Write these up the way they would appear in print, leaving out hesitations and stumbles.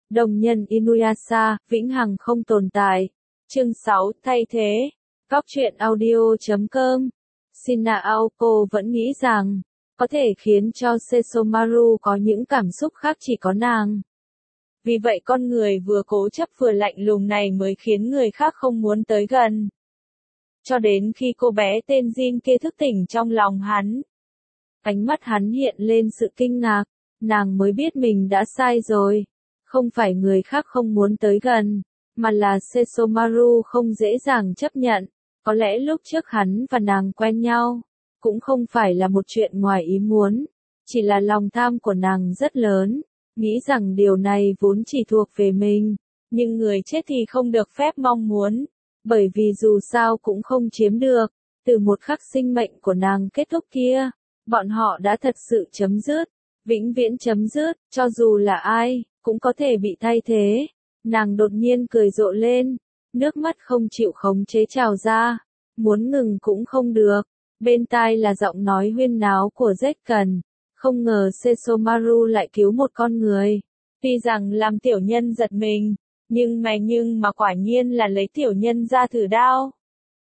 Đồng nhân Inuyasha, vĩnh hằng không tồn tại. Chương 6, thay thế. Góc truyện audio.com. Shina Aoko vẫn nghĩ rằng, có thể khiến cho Sesomaru có những cảm xúc khác chỉ có nàng. Vì vậy con người vừa cố chấp vừa lạnh lùng này mới khiến người khác không muốn tới gần. Cho đến khi cô bé tên Jin kia thức tỉnh trong lòng hắn. Ánh mắt hắn hiện lên sự kinh ngạc, nàng mới biết mình đã sai rồi. Không phải người khác không muốn tới gần, mà là Sesomaru không dễ dàng chấp nhận. Có lẽ lúc trước hắn và nàng quen nhau, cũng không phải là một chuyện ngoài ý muốn, chỉ là lòng tham của nàng rất lớn, nghĩ rằng điều này vốn chỉ thuộc về mình, nhưng người chết thì không được phép mong muốn, bởi vì dù sao cũng không chiếm được, từ một khắc sinh mệnh của nàng kết thúc kia, bọn họ đã thật sự chấm dứt, vĩnh viễn chấm dứt, cho dù là ai, cũng có thể bị thay thế. Nàng đột nhiên cười rộ lên, nước mắt không chịu khống chế trào ra, muốn ngừng cũng không được. Bên tai là giọng nói huyên náo của Zekken, không ngờ Sesomaru lại cứu một con người. Tuy rằng làm tiểu nhân giật mình, nhưng mà quả nhiên là lấy tiểu nhân ra thử đao.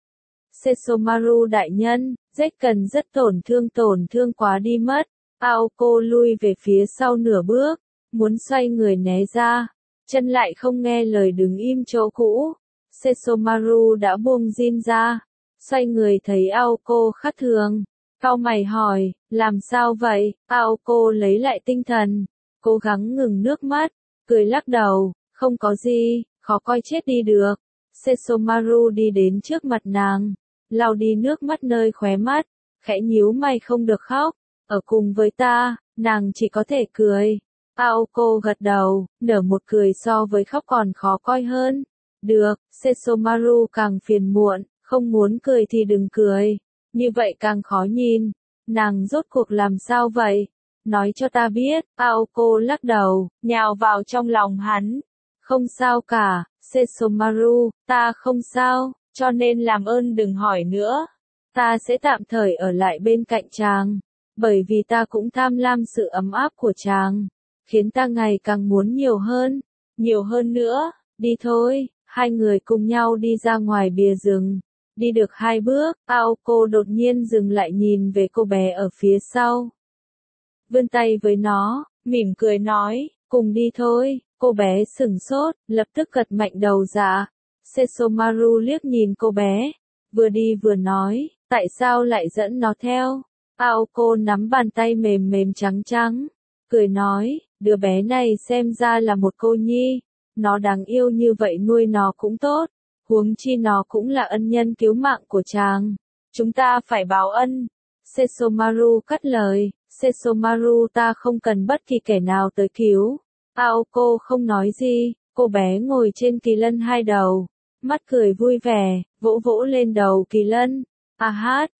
Sesomaru đại nhân, Zekken rất tổn thương quá đi mất. Aoko lui về phía sau nửa bước, muốn xoay người né ra, chân lại không nghe lời đứng im chỗ cũ. Sesomaru đã buông Jin ra, xoay người thấy Aoko khác thường, cau mày hỏi, làm sao vậy? Aoko lấy lại tinh thần, cố gắng ngừng nước mắt, cười lắc đầu, không có gì, khó coi chết đi được. Sesomaru đi đến trước mặt nàng, lau đi nước mắt nơi khóe mắt, khẽ nhíu mày không được khóc, ở cùng với ta, nàng chỉ có thể cười. Aoko gật đầu, nở một cười so với khóc còn khó coi hơn. Được, Sesomaru càng phiền muộn, không muốn cười thì đừng cười, như vậy càng khó nhìn. Nàng rốt cuộc làm sao vậy? Nói cho ta biết. Aoko lắc đầu, nhào vào trong lòng hắn. Không sao cả, Sesomaru, ta không sao, cho nên làm ơn đừng hỏi nữa. Ta sẽ tạm thời ở lại bên cạnh chàng, bởi vì ta cũng tham lam sự ấm áp của chàng, khiến ta ngày càng muốn nhiều hơn nữa. Đi thôi. Hai người cùng nhau đi ra ngoài bìa rừng. Đi được 2 bước, Aoko đột nhiên dừng lại nhìn về cô bé ở phía sau. Vươn tay với nó, mỉm cười nói, cùng đi thôi. Cô bé sửng sốt, lập tức gật mạnh đầu dạ. Sesomaru liếc nhìn cô bé, vừa đi vừa nói, tại sao lại dẫn nó theo? Aoko nắm bàn tay mềm mềm trắng trắng, cười nói, đứa bé này xem ra là một cô nhi. Nó đáng yêu như vậy nuôi nó cũng tốt, huống chi nó cũng là ân nhân cứu mạng của chàng. Chúng ta phải báo ân. Sesomaru cắt lời, Sesomaru ta không cần bất kỳ kẻ nào tới cứu. Aoko không nói gì, cô bé ngồi trên kỳ lân 2 đầu, mắt cười vui vẻ, vỗ vỗ lên đầu kỳ lân. Ahat,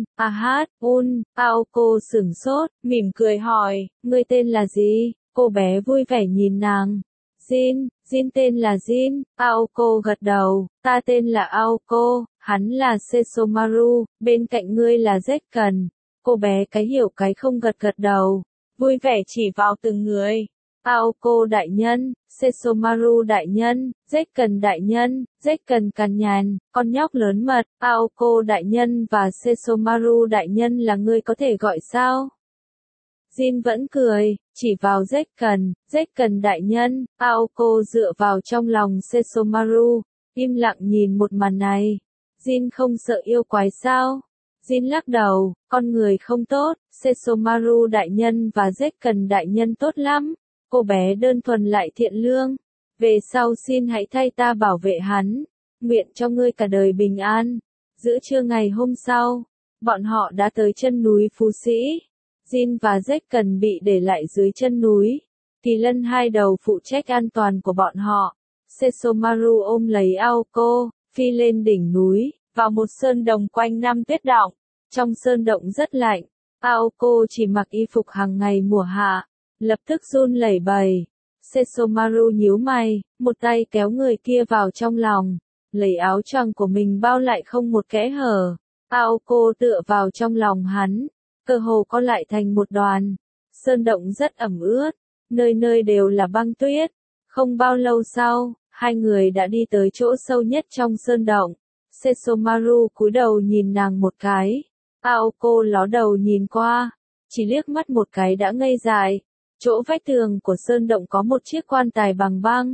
Aoko sửng sốt, mỉm cười hỏi, ngươi tên là gì? Cô bé vui vẻ nhìn nàng. Jin tên là Jin. Aoko gật đầu, ta tên là Aoko, hắn là Sesomaru, bên cạnh ngươi là Zekken. Cô bé cái hiểu cái không gật đầu, vui vẻ chỉ vào từng người. Aoko đại nhân, Sesomaru đại nhân, Zekken đại nhân, Zekken cằn nhằn, con nhóc lớn mật. Aoko đại nhân và Sesomaru đại nhân là ngươi có thể gọi sao? Jin vẫn cười, chỉ vào Zekken đại nhân. Aoko dựa vào trong lòng Sesomaru, im lặng nhìn một màn này. Jin không sợ yêu quái sao? Jin lắc đầu, con người không tốt, Sesomaru đại nhân và Zekken đại nhân tốt lắm. Cô bé đơn thuần lại thiện lương. Về sau xin hãy thay ta bảo vệ hắn. Nguyện cho ngươi cả đời bình an. Giữa trưa ngày hôm sau, bọn họ đã tới chân núi Phú Sĩ. Jin và Zekken bị để lại dưới chân núi. Kỳ lân 2 đầu phụ trách an toàn của bọn họ. Sesomaru ôm lấy Aoko, phi lên đỉnh núi, vào một sơn đồng quanh năm tuyết đọng. Trong sơn động rất lạnh, Aoko chỉ mặc y phục hàng ngày mùa hạ, lập tức run lẩy bẩy. Sesomaru nhíu mày, một tay kéo người kia vào trong lòng, lấy áo choàng của mình bao lại không một kẽ hở. Aoko tựa vào trong lòng hắn, cơ hồ co lại thành một đoàn. Sơn động rất ẩm ướt, nơi nơi đều là băng tuyết, Không bao lâu sau, hai người đã đi tới chỗ sâu nhất trong sơn động. Sesomaru cúi đầu nhìn nàng một cái. Aoko ló đầu nhìn qua, chỉ liếc mắt một cái đã ngây dại. Chỗ vách tường của sơn động có một chiếc quan tài bằng băng.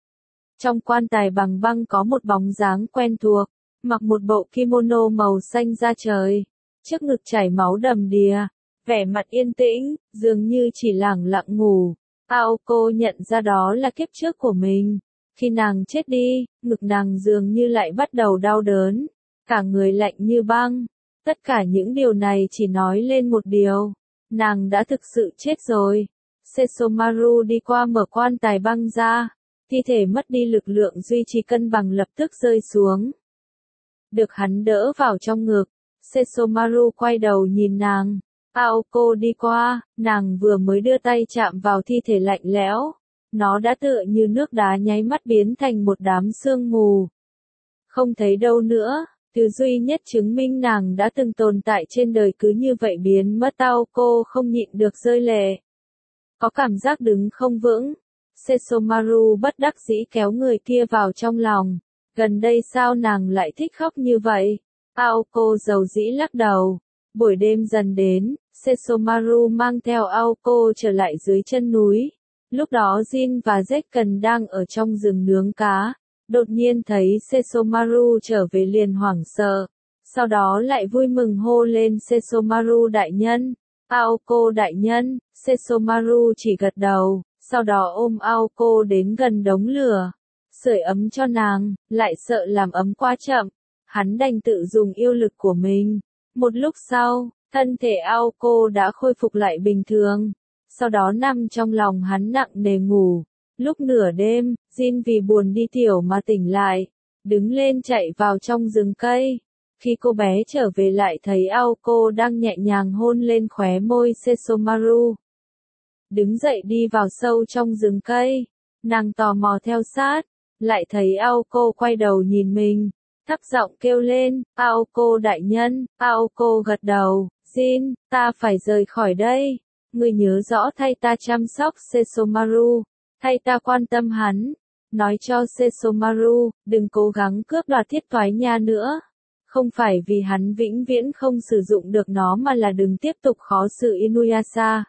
Trong quan tài bằng băng có một bóng dáng quen thuộc, mặc một bộ kimono màu xanh da trời, trước ngực chảy máu đầm đìa, vẻ mặt yên tĩnh, dường như chỉ lẳng lặng ngủ. Aoko nhận ra đó là kiếp trước của mình. Khi nàng chết đi, ngực nàng dường như lại bắt đầu đau đớn, cả người lạnh như băng. Tất cả những điều này chỉ nói lên một điều, nàng đã thực sự chết rồi. Sesomaru đi qua mở quan tài băng ra, thi thể mất đi lực lượng duy trì cân bằng lập tức rơi xuống. Được hắn đỡ vào trong ngực, Sesomaru quay đầu nhìn nàng. Aoko đi qua, nàng vừa mới đưa tay chạm vào thi thể lạnh lẽo. Nó đã tựa như nước đá nháy mắt biến thành một đám sương mù. Không thấy đâu nữa, thứ duy nhất chứng minh nàng đã từng tồn tại trên đời cứ như vậy biến mất. Aoko không nhịn được rơi lệ. Có cảm giác đứng không vững. Sesomaru bất đắc dĩ kéo người kia vào trong lòng. Gần đây sao nàng lại thích khóc như vậy? Aoko dầu dĩ lắc đầu. Buổi đêm dần đến, Sesomaru mang theo Aoko trở lại dưới chân núi. Lúc đó Jin và Zekken đang ở trong rừng nướng cá. Đột nhiên thấy Sesomaru trở về liền hoảng sợ. Sau đó lại vui mừng hô lên Sesomaru đại nhân. Aoko đại nhân. Sesomaru chỉ gật đầu, sau đó ôm Aoko đến gần đống lửa. Sưởi ấm cho nàng, lại sợ làm ấm quá chậm. Hắn đành tự dùng yêu lực của mình. Một lúc sau, thân thể Aoko đã khôi phục lại bình thường. Sau đó nằm trong lòng hắn nặng nề ngủ. Lúc nửa đêm, Jin vì buồn đi tiểu mà tỉnh lại. Đứng lên chạy vào trong rừng cây. Khi cô bé trở về lại thấy Aoko đang nhẹ nhàng hôn lên khóe môi Sesomaru. Đứng dậy đi vào sâu trong rừng cây. Nàng tò mò theo sát. Lại thấy Aoko quay đầu nhìn mình. Thấp giọng kêu lên, Aoko đại nhân. Aoko gật đầu. Jin, ta phải rời khỏi đây. Ngươi nhớ rõ thay ta chăm sóc Sesomaru. Thay ta quan tâm hắn. Nói cho Sesomaru, đừng cố gắng cướp đoạt thiết toái nha nữa. Không phải vì hắn vĩnh viễn không sử dụng được nó mà là đừng tiếp tục khó xử Inuyasha.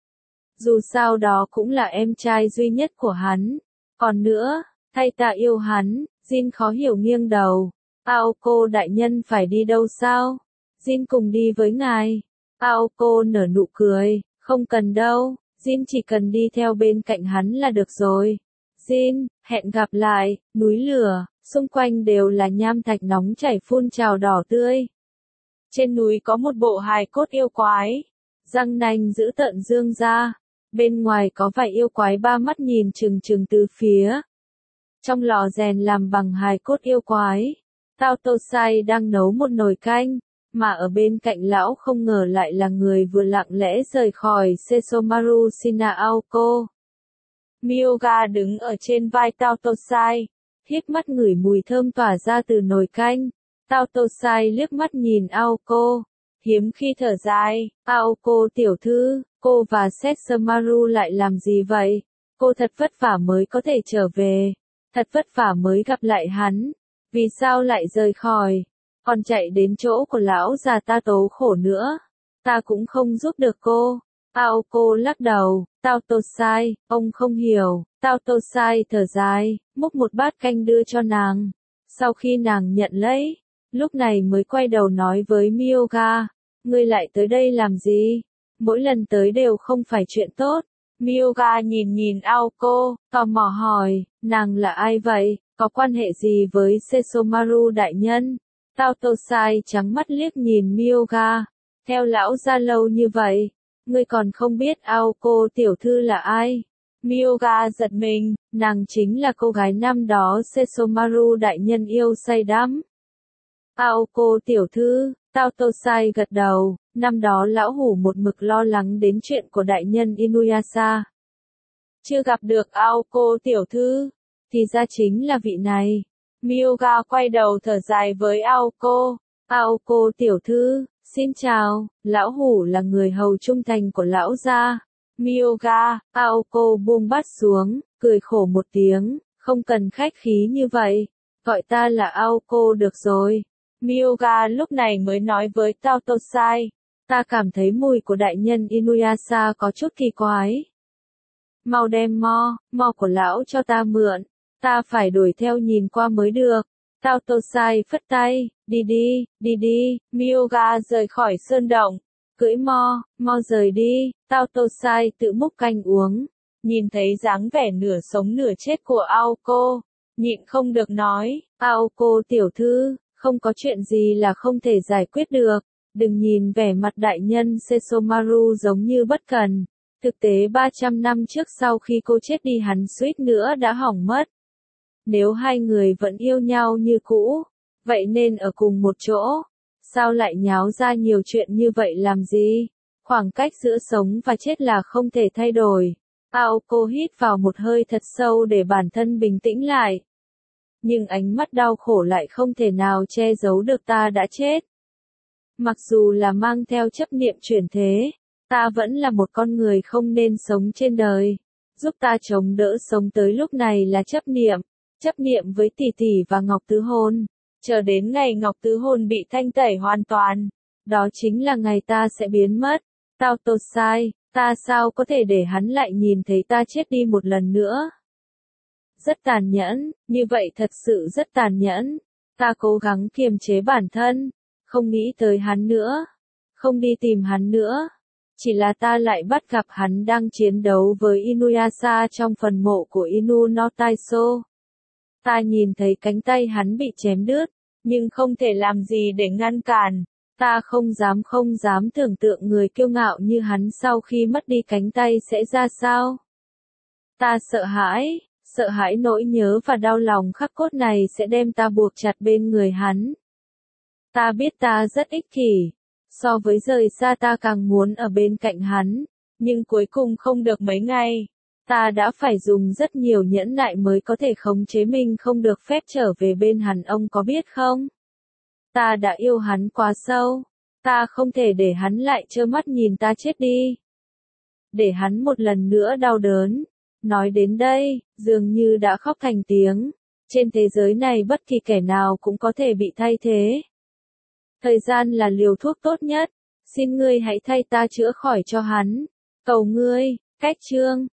Dù sao đó cũng là em trai duy nhất của hắn. Còn nữa, thay ta yêu hắn. Jin khó hiểu nghiêng đầu. Aoko đại nhân phải đi đâu sao? Jin cùng đi với ngài. Aoko nở nụ cười. Không cần đâu. Jin chỉ cần đi theo bên cạnh hắn là được rồi. Jin, hẹn gặp lại. Núi lửa, xung quanh đều là nham thạch nóng chảy phun trào đỏ tươi. Trên núi có một bộ hài cốt yêu quái. Răng nanh dữ tợn dương ra. Bên ngoài có vài yêu quái ba mắt nhìn chừng chừng từ phía. Trong lò rèn làm bằng hài cốt yêu quái, Tao Tô Sai đang nấu một nồi canh, mà ở bên cạnh lão không ngờ lại là người vừa lặng lẽ rời khỏi Sesomaru Shinaoko. Myoga đứng ở trên vai Tao Tô Sai, hít mắt ngửi mùi thơm tỏa ra từ nồi canh. Tao Tô Sai liếc mắt nhìn Aoko, hiếm khi thở dài. Aoko tiểu thư, cô và Sesomaru lại làm gì vậy? Cô thật vất vả mới có thể trở về. Thật vất vả mới gặp lại hắn. Vì sao lại rời khỏi? Còn chạy đến chỗ của lão già ta tố khổ nữa. Ta cũng không giúp được cô. Aoko lắc đầu. Tao Tô Sai, ông không hiểu. Tao Tô Sai thở dài, múc một bát canh đưa cho nàng. Sau khi nàng nhận lấy, lúc này mới quay đầu nói với Myoga. Ngươi lại tới đây làm gì? Mỗi lần tới đều không phải chuyện tốt. Myoga nhìn Aoko, tò mò hỏi, nàng là ai vậy, có quan hệ gì với Sesomaru đại nhân? Tao Tô Sai trắng mắt liếc nhìn Myoga, theo lão gia lâu như vậy, ngươi còn không biết Aoko tiểu thư là ai? Myoga giật mình, nàng chính là cô gái năm đó Sesomaru đại nhân yêu say đắm. Aoko tiểu thư, Tao Tô Sai gật đầu. Năm đó lão hủ một mực lo lắng đến chuyện của đại nhân Inuyasha. Chưa gặp được Aoko tiểu thư, thì ra chính là vị này. Myoga quay đầu thở dài với Aoko. Aoko tiểu thư, xin chào, lão hủ là người hầu trung thành của lão gia. Myoga, Aoko buông bát xuống, cười khổ một tiếng, không cần khách khí như vậy, gọi ta là Aoko được rồi. Myoga lúc này mới nói với Taotosai, ta cảm thấy mùi của đại nhân Inuyasha có chút kỳ quái. Mau đem mo của lão cho ta mượn, ta phải đuổi theo nhìn qua mới được. Taotosai phất tay, đi đi, Myoga rời khỏi sơn động, cưỡi mo rời đi. Taotosai tự múc canh uống, nhìn thấy dáng vẻ nửa sống nửa chết của Aoko, nhịn không được nói, Aoko tiểu thư, không có chuyện gì là không thể giải quyết được, đừng nhìn vẻ mặt đại nhân Sesomaru giống như bất cần. Thực tế 300 năm trước sau khi cô chết đi hắn suýt nữa đã hỏng mất. Nếu hai người vẫn yêu nhau như cũ, vậy nên ở cùng một chỗ. Sao lại nháo ra nhiều chuyện như vậy làm gì? Khoảng cách giữa sống và chết là không thể thay đổi. Aoko hít vào một hơi thật sâu để bản thân bình tĩnh lại. Nhưng ánh mắt đau khổ lại không thể nào che giấu được ta đã chết. Mặc dù là mang theo chấp niệm chuyển thế, ta vẫn là một con người không nên sống trên đời. Giúp ta chống đỡ sống tới lúc này là chấp niệm với tỷ tỷ và Ngọc Tứ Hôn. Chờ đến ngày Ngọc Tứ Hôn bị thanh tẩy hoàn toàn, đó chính là ngày ta sẽ biến mất. Taotosai, ta sao có thể để hắn lại nhìn thấy ta chết đi một lần nữa? Rất tàn nhẫn, như vậy thật sự rất tàn nhẫn. Ta cố gắng kiềm chế bản thân, không nghĩ tới hắn nữa, không đi tìm hắn nữa. Chỉ là ta lại bắt gặp hắn đang chiến đấu với Inuyasha trong phần mộ của Inu no Taisho. Ta nhìn thấy cánh tay hắn bị chém đứt, nhưng không thể làm gì để ngăn cản. Ta không dám tưởng tượng người kiêu ngạo như hắn sau khi mất đi cánh tay sẽ ra sao. Ta sợ hãi nỗi nhớ và đau lòng khắc cốt này sẽ đem ta buộc chặt bên người hắn. Ta biết ta rất ích kỷ, so với rời xa ta càng muốn ở bên cạnh hắn, nhưng cuối cùng không được mấy ngày. Ta đã phải dùng rất nhiều nhẫn nại mới có thể khống chế mình không được phép trở về bên hắn, ông có biết không? Ta đã yêu hắn quá sâu, ta không thể để hắn lại trơ mắt nhìn ta chết đi. Để hắn một lần nữa đau đớn. Nói đến đây, dường như đã khóc thành tiếng. Trên thế giới này bất kỳ kẻ nào cũng có thể bị thay thế. Thời gian là liều thuốc tốt nhất. Xin ngươi hãy thay ta chữa khỏi cho hắn. Cầu ngươi, cách chương.